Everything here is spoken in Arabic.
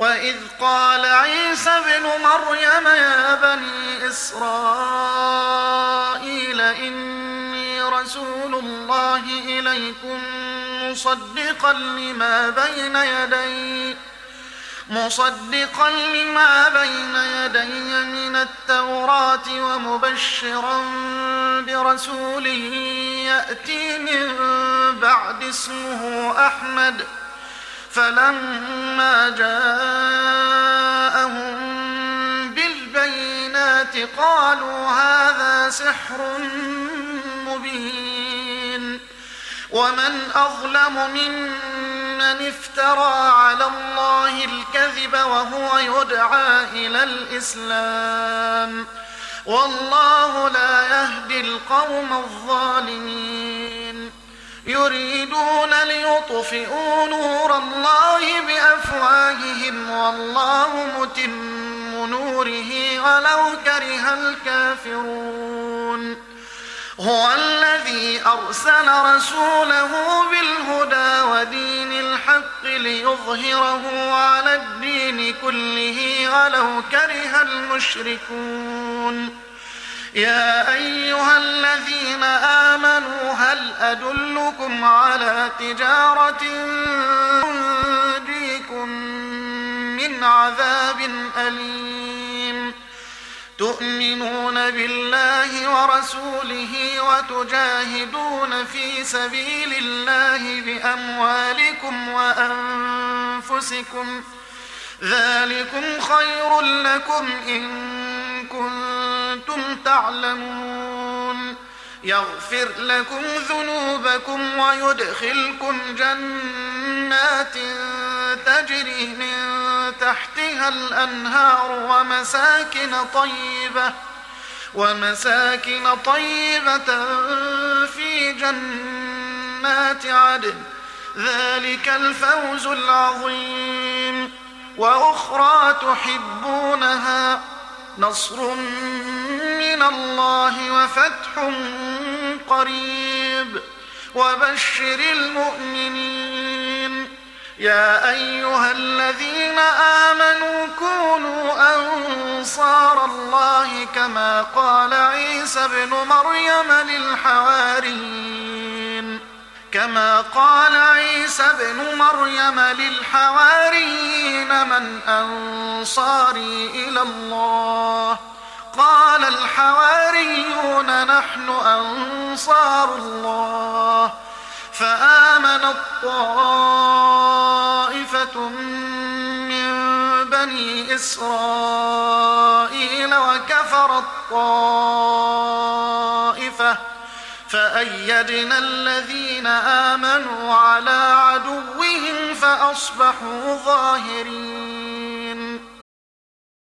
وإذ قال عيسى ابن مريم يا بني إسرائيل إني رسول الله إليكم مصدقا لما بين يدي من التوراة ومبشرا برسول يأتي من بعد اسمه أحمد. فلما جاءهم بالبينات قالوا هذا سحر مبين. ومن أظلم ممن افترى على الله الكذب وهو يدعى إلى الإسلام والله لا يهدي القوم الظالمين. يريدون ليطفئوا نور الله بأفواههم والله متم نوره ولو كره الكافرون. هو الذي أرسل رسوله بالهدى ودين الحق ليظهره على الدين كله ولو كره المشركون. يا أيها الذين آمنوا هل أدلكم على تجارة تنجيكم من عذاب أليم تؤمنون بالله ورسوله وتجاهدون في سبيل الله بأموالكم وأنفسكم ذلكم خير لكم إن كنتم تعلمون. يغفر لكم ذنوبكم ويدخلكم جنات تجري من تحتها الأنهار ومساكن طيبة في جنات عدن ذلك الفوز العظيم. وأخرى تحبونها نصر من الله وفتح قريب وبشر المؤمنين. يا أيها الذين آمنوا كونوا أنصار الله كما قال عيسى ابن مريم للحواريين من أنصاري إلى الله قال الحواريون نحن أنصار الله. فآمنت طائفة من بني إسرائيل وكفرت طائفة فأيدنا الذين آمنوا على عدوهم فأصبحوا ظاهرين.